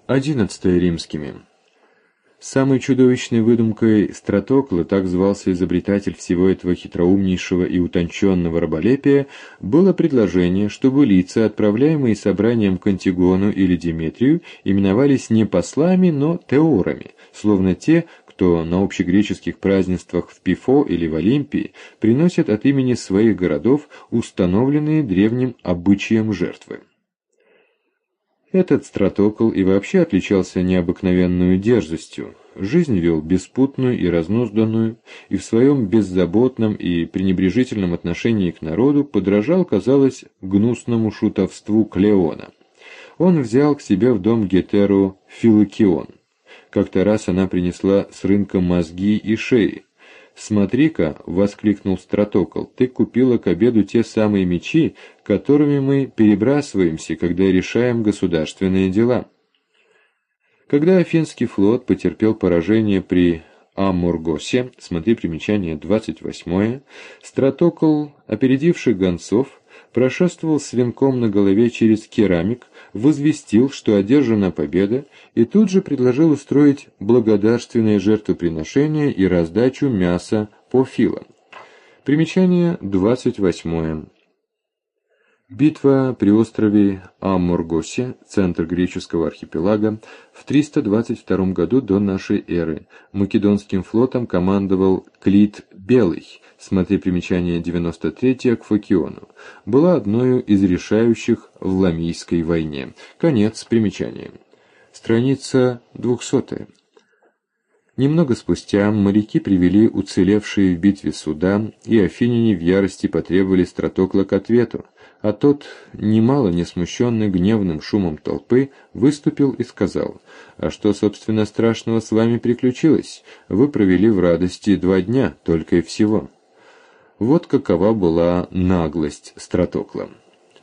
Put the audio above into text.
11 римскими. Самой чудовищной выдумкой Стратокла, так звался изобретатель всего этого хитроумнейшего и утонченного раболепия, было предложение, чтобы лица, отправляемые собранием к Антигону или Деметрию, именовались не послами, но теорами, словно те, кто на общегреческих празднествах в Пифо или в Олимпии приносят от имени своих городов установленные древним обычаем жертвы. Этот Стратокл и вообще отличался необыкновенную дерзостью, жизнь вел беспутную и разнузданную, и в своем беззаботном и пренебрежительном отношении к народу подражал, казалось, гнусному шутовству Клеона. Он взял к себе в дом Гетеру Филокион. Как-то раз она принесла с рынка мозги и шеи. «Смотри-ка», — воскликнул Стратокл, — «ты купила к обеду те самые мечи, которыми мы перебрасываемся, когда решаем государственные дела». Когда Афинский флот потерпел поражение при Амургосе, смотри примечание 28, Стратокл, опередивший гонцов, прошествовал с венком на голове через керамик, возвестил, что одержана победа, и тут же предложил устроить благодарственное жертвоприношение и раздачу мяса по филам. Примечание 28. Битва при острове Амургосе, центр греческого архипелага, в 322 году до нашей эры. Македонским флотом командовал Клит Белый, смотри примечание 93 к Фокиону. Была одной из решающих в Ламийской войне. Конец примечания. Страница 200. Немного спустя моряки привели уцелевшие в битве суда, и афиняне в ярости потребовали Стратокла к ответу, а тот, немало не смущенный гневным шумом толпы, выступил и сказал: «А что, собственно, страшного с вами приключилось? Вы провели в радости 2 дня, только и всего». Вот какова была наглость Стратокла.